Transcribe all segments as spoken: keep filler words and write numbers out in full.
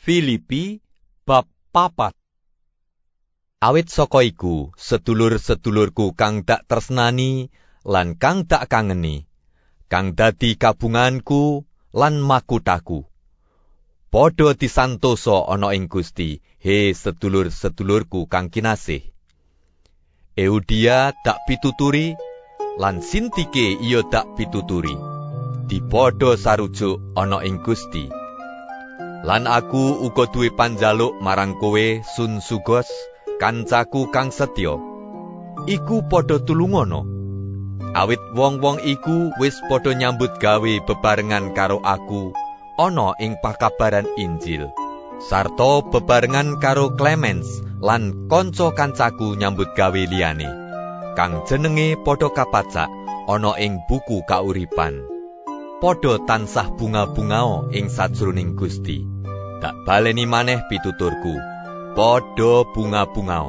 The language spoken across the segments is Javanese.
Filipi bab papat. Awit saka iku, sedulur-sedulurku kang dak tresnani lan kang dak kangeni, kang dadi kabunganku lan makutaku. Padha disantosa ana ing Gusti, he sedulur-sedulurku kang kinasih. Eudia dak pituturi lan Sintike iya dak pituturi. Dipadha sarujuk ana ing Gusti. Lan aku uga duwe panjaluk marang kowe Sunsugos, kancaku kang setya. Iku padha tulungono. Awit wong-wong iku wis padha nyambut gawe bebarengan karo aku ana ing pakabaran Injil, sarta bebarengan karo Clemens lan kanca-kancaku nyambut gawe liyane, kang jenenge padha kapacak ana ing buku kauripan. Padha tansah bunga-bungao ing sajroning Gusti. Tak baleni maneh pituturku, padha bunga-bungao.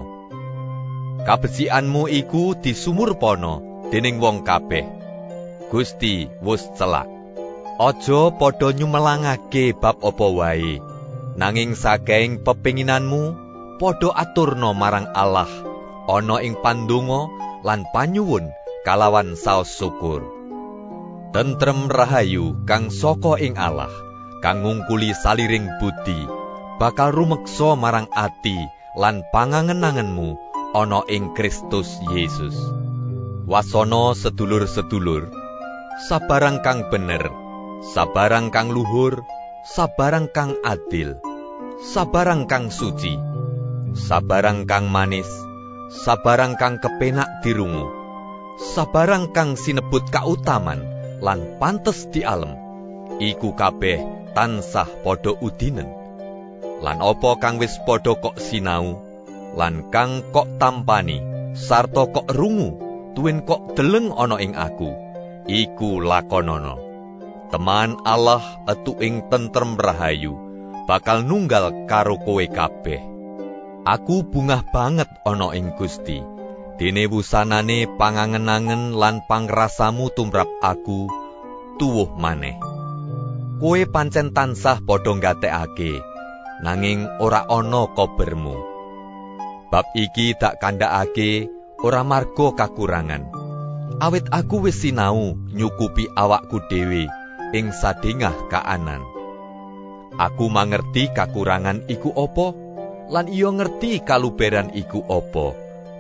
Kabecikanmu iku disumurpana dening wong kabeh. Gusti wus celak. Aja padha nyumelangake bab apa wae, nanging saking pepinginanmu padha aturna marang Allah ana ing pandonga lan panyuwun kalawan saos syukur. Tentrem rahayu kang saka ing Allah, kang ngungkuli saliring budi, bakal rumeksa marang ati lan pangangen-angenmu ana ing Kristus Yesus. Wasana sedulur-sedulur, sabarang kang bener, sabarang kang luhur, sabarang kang adil, sabarang kang suci, sabarang kang manis, sabarang kang kepenak dirungu, sabarang kang sinebut kautaman lan pantes dialem, iku kabeh tansah padha udinen. Lan apa kang wis padha kok sinau, lan kang kok tampani, sarta kok rungu, tuwin kok deleng ana ing aku, iku lakonana. Teman Allah etu ing tentrem rahayu, bakal nunggal karo kowe kabeh. Aku bungah banget ana ing Gusti, dene wusanane pangangen-angen lan pangrasamu tumrap aku tuwuh maneh. Kowe pancen tansah padha nggatekake, nanging ora ana kobermu. Bab iki dak kandhakake ora marga kakurangan, awit aku wis sinau nyukupi awakku dhewe ing sadengah kaanan. Aku mangerti kakurangan iku apa, lan iya ngerti kaluberan iku apa.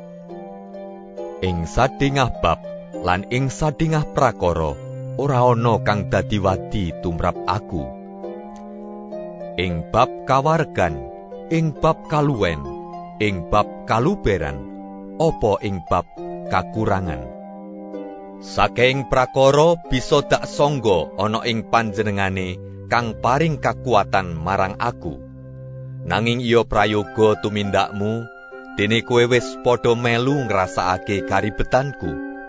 Ing sadengah bab lan ing sadengah prakara ora ana kang dadi wadi tumrap aku. Ing bab kawargan, ing bab kaluwen, ing bab kaluberan, apa ing bab kakurangan. Saking prakara bisa dak sangga ana ing panjenengane kang paring kakuatan marang aku. Nanging iya prayoga tumindakmu, dene kowe wis padha melu ngrasakake karibetanku.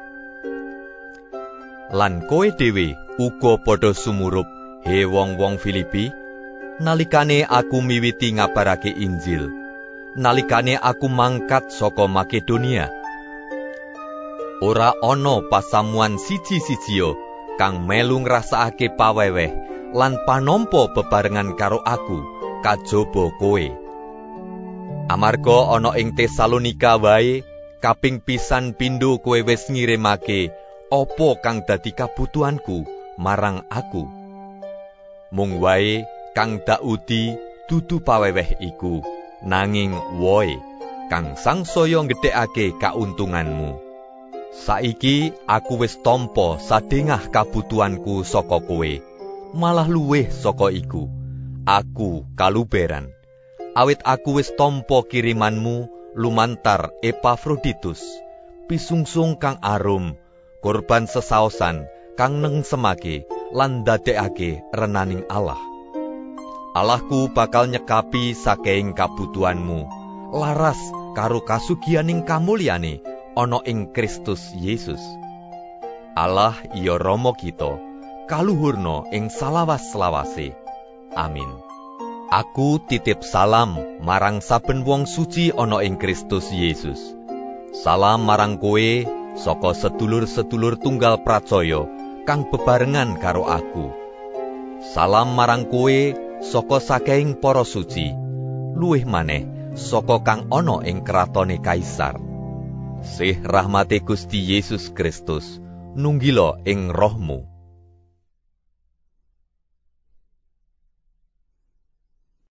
Lan kowe dhewe uga padha sumurup, he wong-wong Filipi, nalikane aku miwiti ngabarake Injil, nalikane aku mangkat saka Makedonia. Ora ana pasamuan siji-sijiya kang melu ngrasakake paweweh lan panompo bebarengan karo aku kajaba kowe. Amarga ana ing Tesalonika wae kaping pisan pindho kowe wis ngirimake apa kang dadi kabutuhanku marang aku. Mung wae kang Daudi dudu paweweh iku, nanging woe kang sangsaya nggedhekake kauntunganmu. Saiki aku wis tampa sadengah kabutuhanku saka kowe, malah luwih saka iku, aku kaluberan. Awit aku wis tampa kirimanmu lumantar Epafroditus, pisungsung kang arum, korban sesaosan kang nengsemake lan ndadekake renaning Allah. Allahku bakal nyekapi saking kabutuhanmu, laras karo kasugianing kamulyane ana ing Kristus Yesus. Allah iya Rama kita, kaluhurna ing salawas-lawase. Amin. Aku titip salam marang saben wong suci ana ing Kristus Yesus. Salam marang kowe saka sedulur-sedulur tunggal pracaya kang bebarengan karo aku. Salam marang kowe saka saking para suci, luwih maneh saka kang ana ing kratone Kaisar. Sih rahmate Gusti Yesus Kristus, nunggila ing rohmu.